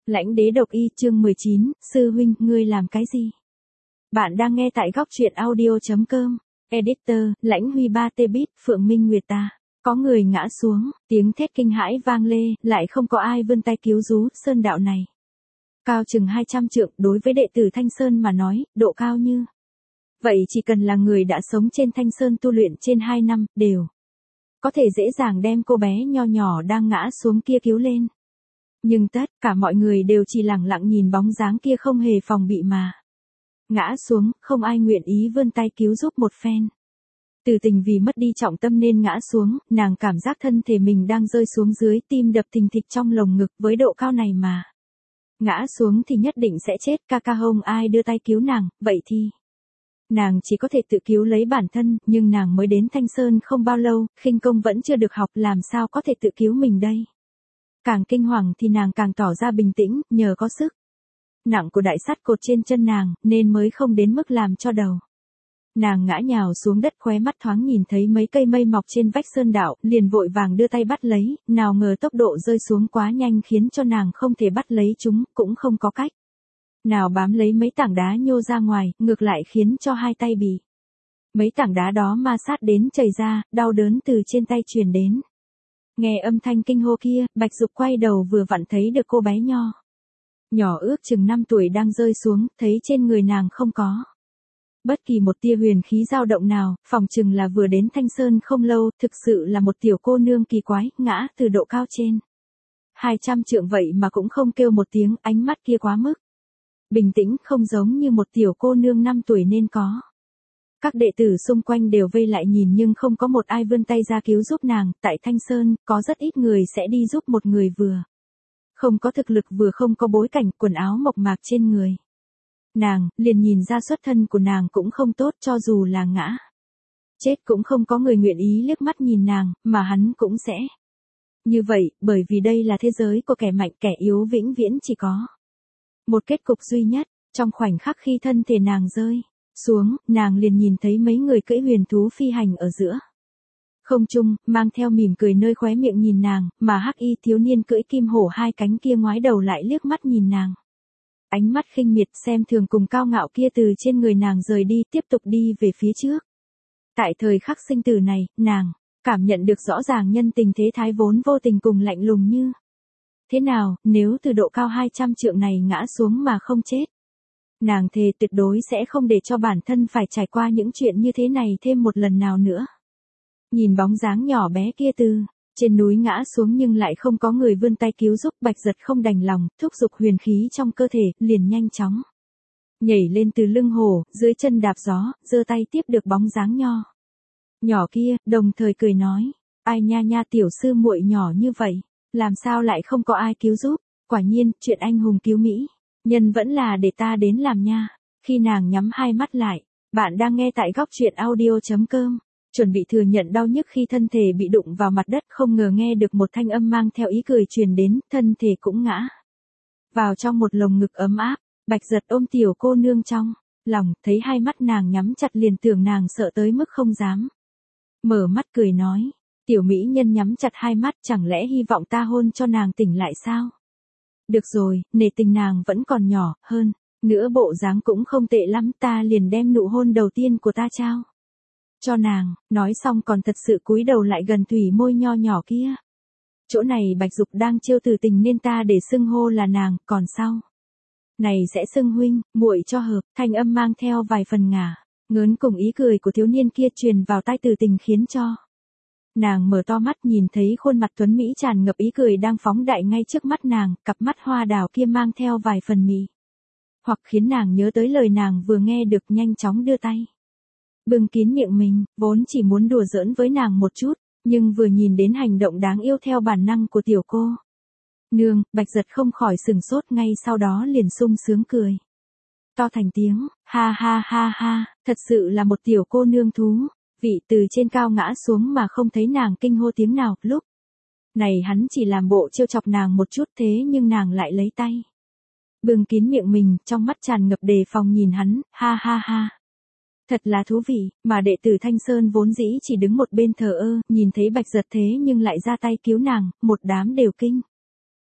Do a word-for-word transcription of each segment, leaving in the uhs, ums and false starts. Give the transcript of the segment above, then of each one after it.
Lãnh đế độc y chương mười chín, sư huynh, ngươi làm cái gì? Bạn đang nghe tại góc truyện audio.com. Editor, Lãnh Huy ba tê bit, Phượng Minh Nguyệt ta. Có người ngã xuống, tiếng thét kinh hãi vang lê, lại không có ai vươn tay cứu rú, sơn đạo này. Cao chừng hai trăm trượng, đối với đệ tử Thanh Sơn mà nói, độ cao như. Vậy chỉ cần là người đã sống trên Thanh Sơn tu luyện trên hai năm, đều. Có thể dễ dàng đem cô bé nho nhỏ đang ngã xuống kia cứu lên. Nhưng tất cả mọi người đều chỉ lặng lặng nhìn bóng dáng kia không hề phòng bị mà. Ngã xuống, không ai nguyện ý vươn tay cứu giúp một phen. Từ tình vì mất đi trọng tâm nên ngã xuống, nàng cảm giác thân thể mình đang rơi xuống dưới, tim đập thình thịch trong lồng ngực với độ cao này mà. Ngã xuống thì nhất định sẽ chết, ca ca không ai đưa tay cứu nàng, vậy thì. Nàng chỉ có thể tự cứu lấy bản thân, nhưng nàng mới đến Thanh Sơn không bao lâu, khinh công vẫn chưa được học, làm sao có thể tự cứu mình đây. Càng kinh hoàng thì nàng càng tỏ ra bình tĩnh, nhờ có sức nặng của đại sắt cột trên chân nàng, nên mới không đến mức làm cho đầu. Nàng ngã nhào xuống đất, khóe mắt thoáng nhìn thấy mấy cây mây mọc trên vách sơn đạo, liền vội vàng đưa tay bắt lấy, nào ngờ tốc độ rơi xuống quá nhanh khiến cho nàng không thể bắt lấy chúng, cũng không có cách nào bám lấy mấy tảng đá nhô ra ngoài, ngược lại khiến cho hai tay bị mấy tảng đá đó ma sát đến chảy ra, đau đớn từ trên tay truyền đến. Nghe âm thanh kinh hô kia, Bạch Dục quay đầu vừa vặn thấy được cô bé nho nhỏ ước chừng năm tuổi đang rơi xuống, thấy trên người nàng không có bất kỳ một tia huyền khí dao động nào, phỏng chừng là vừa đến Thanh Sơn không lâu, thực sự là một tiểu cô nương kỳ quái, ngã từ độ cao trên hai trăm trượng vậy mà cũng không kêu một tiếng, ánh mắt kia quá mức bình tĩnh, không giống như một tiểu cô nương năm tuổi nên có. Các đệ tử xung quanh đều vây lại nhìn nhưng không có một ai vươn tay ra cứu giúp nàng, tại Thanh Sơn, có rất ít người sẽ đi giúp một người vừa không có thực lực vừa không có bối cảnh, quần áo mộc mạc trên người. Nàng, liền nhìn ra xuất thân của nàng cũng không tốt, cho dù là ngã chết cũng không có người nguyện ý liếc mắt nhìn nàng, mà hắn cũng sẽ như vậy, bởi vì đây là thế giới của kẻ mạnh, kẻ yếu vĩnh viễn chỉ có một kết cục duy nhất. Trong khoảnh khắc khi thân thể nàng rơi xuống, nàng liền nhìn thấy mấy người cưỡi huyền thú phi hành ở giữa không trung, mang theo mỉm cười nơi khóe miệng nhìn nàng, mà hắc y thiếu niên cưỡi kim hổ hai cánh kia ngoái đầu lại liếc mắt nhìn nàng. Ánh mắt khinh miệt xem thường cùng cao ngạo kia từ trên người nàng rời đi, tiếp tục đi về phía trước. Tại thời khắc sinh tử này, nàng cảm nhận được rõ ràng nhân tình thế thái vốn vô tình cùng lạnh lùng như thế nào, nếu từ độ cao hai trăm trượng này ngã xuống mà không chết. Nàng thề tuyệt đối sẽ không để cho bản thân phải trải qua những chuyện như thế này thêm một lần nào nữa. Nhìn bóng dáng nhỏ bé kia từ trên núi ngã xuống nhưng lại không có người vươn tay cứu giúp, Bạch Giật không đành lòng, thúc giục huyền khí trong cơ thể, liền nhanh chóng nhảy lên từ lưng hổ, dưới chân đạp gió, giơ tay tiếp được bóng dáng nho nhỏ kia, đồng thời cười nói: "Ai nha nha, tiểu sư muội nhỏ như vậy, làm sao lại không có ai cứu giúp? Quả nhiên, chuyện anh hùng cứu mỹ nhân vẫn là để ta đến làm nha." Khi nàng nhắm hai mắt lại, bạn đang nghe tại góc truyện audio.com. Chuẩn bị thừa nhận đau nhức khi thân thể bị đụng vào mặt đất, không ngờ nghe được một thanh âm mang theo ý cười truyền đến, thân thể cũng ngã vào trong một lồng ngực ấm áp. Bạch Giật ôm tiểu cô nương trong lòng, thấy hai mắt nàng nhắm chặt liền tưởng nàng sợ tới mức không dám mở mắt, cười nói: "Tiểu mỹ nhân nhắm chặt hai mắt, chẳng lẽ hy vọng ta hôn cho nàng tỉnh lại sao? Được rồi, nể tình nàng vẫn còn nhỏ, hơn nữa bộ dáng cũng không tệ lắm, ta liền đem nụ hôn đầu tiên của ta trao cho nàng." Nói xong còn thật sự cúi đầu lại gần thủy môi nho nhỏ kia. Chỗ này Bạch Dục đang trêu từ tình nên ta để xưng hô là nàng, còn sau này sẽ xưng huynh, muội cho hợp. Thanh âm mang theo vài phần ngả ngớn cùng ý cười của thiếu niên kia truyền vào tai từ tình, khiến cho nàng mở to mắt nhìn thấy khuôn mặt tuấn mỹ tràn ngập ý cười đang phóng đại ngay trước mắt nàng, cặp mắt hoa đào kia mang theo vài phần mị hoặc khiến nàng nhớ tới lời nàng vừa nghe được, nhanh chóng đưa tay bưng kín miệng mình, vốn chỉ muốn đùa giỡn với nàng một chút, nhưng vừa nhìn đến hành động đáng yêu theo bản năng của tiểu cô nương, Bạch Giật không khỏi sừng sốt, ngay sau đó liền sung sướng cười to thành tiếng: "Ha ha ha ha, thật sự là một tiểu cô nương thú vị." Từ trên cao ngã xuống mà không thấy nàng kinh hô tiếng nào, lúc này hắn chỉ làm bộ trêu chọc nàng một chút, thế nhưng nàng lại lấy tay bưng kín miệng mình, trong mắt tràn ngập đề phòng nhìn hắn: "Ha ha ha, thật là thú vị." Mà đệ tử Thanh Sơn vốn dĩ chỉ đứng một bên thờ ơ, nhìn thấy Bạch Giật thế nhưng lại ra tay cứu nàng, một đám đều kinh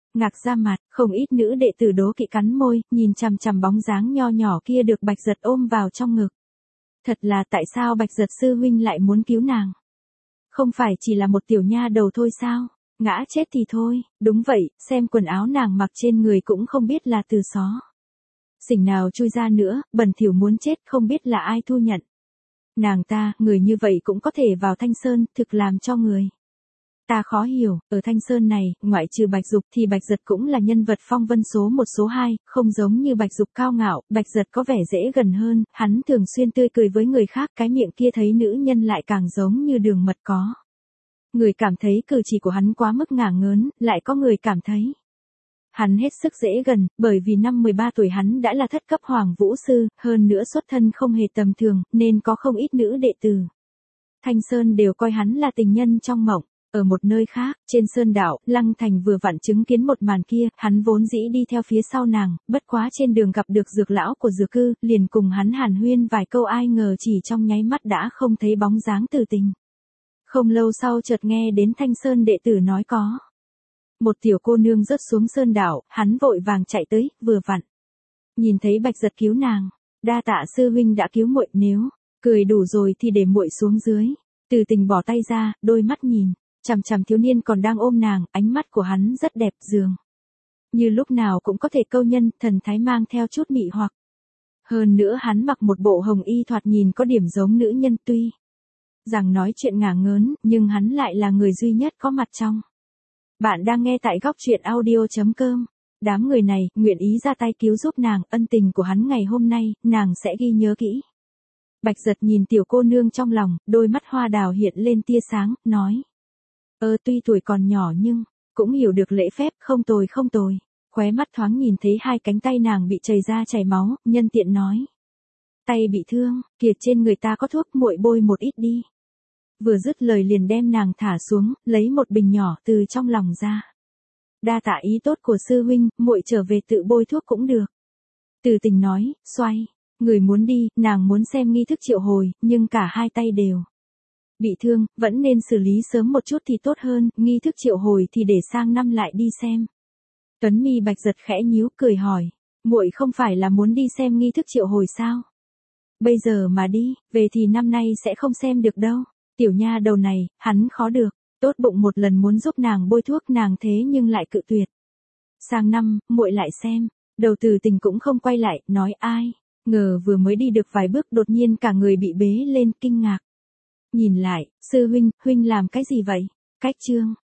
Ngạc ra mặt, không ít nữ đệ tử đố kỵ cắn môi, nhìn chằm chằm bóng dáng nho nhỏ kia được Bạch Giật ôm vào trong ngực. Thật là tại sao Bạch Giật sư huynh lại muốn cứu nàng? Không phải chỉ là một tiểu nha đầu thôi sao? Ngã chết thì thôi, đúng vậy, xem quần áo nàng mặc trên người cũng không biết là từ xó xỉnh nào chui ra nữa, bẩn thỉu muốn chết, không biết là ai thu nhận. Nàng ta, người như vậy cũng có thể vào Thanh Sơn, thực làm cho người ta khó hiểu, ở Thanh Sơn này, ngoại trừ Bạch Dục thì Bạch Giật cũng là nhân vật phong vân số một số hai, không giống như Bạch Dục cao ngạo, Bạch Giật có vẻ dễ gần hơn, hắn thường xuyên tươi cười với người khác, cái miệng kia thấy nữ nhân lại càng giống như đường mật có. Người cảm thấy cử chỉ của hắn quá mức ngả ngớn, lại có người cảm thấy hắn hết sức dễ gần, bởi vì năm mười ba tuổi hắn đã là thất cấp hoàng vũ sư, hơn nữa xuất thân không hề tầm thường, nên có không ít nữ đệ tử Thanh Sơn đều coi hắn là tình nhân trong mộng. Ở một nơi khác, trên sơn đảo, Lăng Thành vừa vặn chứng kiến một màn kia, hắn vốn dĩ đi theo phía sau nàng, bất quá trên đường gặp được dược lão của dược cư, liền cùng hắn hàn huyên vài câu, ai ngờ chỉ trong nháy mắt đã không thấy bóng dáng Từ Tình. Không lâu sau chợt nghe đến Thanh Sơn đệ tử nói có một tiểu cô nương rớt xuống sơn đảo, hắn vội vàng chạy tới, vừa vặn nhìn thấy Bạch Giật cứu nàng. Đa tạ sư huynh đã cứu muội, nếu cười đủ rồi thì để muội xuống dưới. Từ Tình bỏ tay ra, đôi mắt nhìn chằm chằm thiếu niên còn đang ôm nàng, ánh mắt của hắn rất đẹp, dường như lúc nào cũng có thể câu nhân, thần thái mang theo chút mị hoặc. Hơn nữa hắn mặc một bộ hồng y thoạt nhìn có điểm giống nữ nhân, tuy rằng nói chuyện ngả ngớn, nhưng hắn lại là người duy nhất có mặt trong. Bạn đang nghe tại góc truyện audio chấm com. Đám người này, nguyện ý ra tay cứu giúp nàng, ân tình của hắn ngày hôm nay, nàng sẽ ghi nhớ kỹ. Bạch Giật nhìn tiểu cô nương trong lòng, đôi mắt hoa đào hiện lên tia sáng, nói. Ơ tuy tuổi còn nhỏ nhưng, cũng hiểu được lễ phép, không tồi không tồi. Khóe mắt thoáng nhìn thấy hai cánh tay nàng bị chảy ra chảy máu, nhân tiện nói. Tay bị thương, kìa trên người ta có thuốc, muội bôi một ít đi. Vừa dứt lời liền đem nàng thả xuống, lấy một bình nhỏ từ trong lòng ra. Đa tạ ý tốt của sư huynh, muội trở về tự bôi thuốc cũng được. Từ Tình nói, xoay, người muốn đi, nàng muốn xem nghi thức triệu hồi, nhưng cả hai tay đều bị thương, vẫn nên xử lý sớm một chút thì tốt hơn, nghi thức triệu hồi thì để sang năm lại đi xem. Tuấn mi Bạch Giật khẽ nhíu, cười hỏi, muội không phải là muốn đi xem nghi thức triệu hồi sao? Bây giờ mà đi, về thì năm nay sẽ không xem được đâu. Tiểu nha đầu này, hắn khó được, tốt bụng một lần muốn giúp nàng bôi thuốc, nàng thế nhưng lại cự tuyệt. Sang năm, muội lại xem. Đầu Từ Tình cũng không quay lại, nói ai, ngờ vừa mới đi được vài bước đột nhiên cả người bị bế lên, kinh ngạc. Nhìn lại, sư huynh, huynh làm cái gì vậy? Cách chương.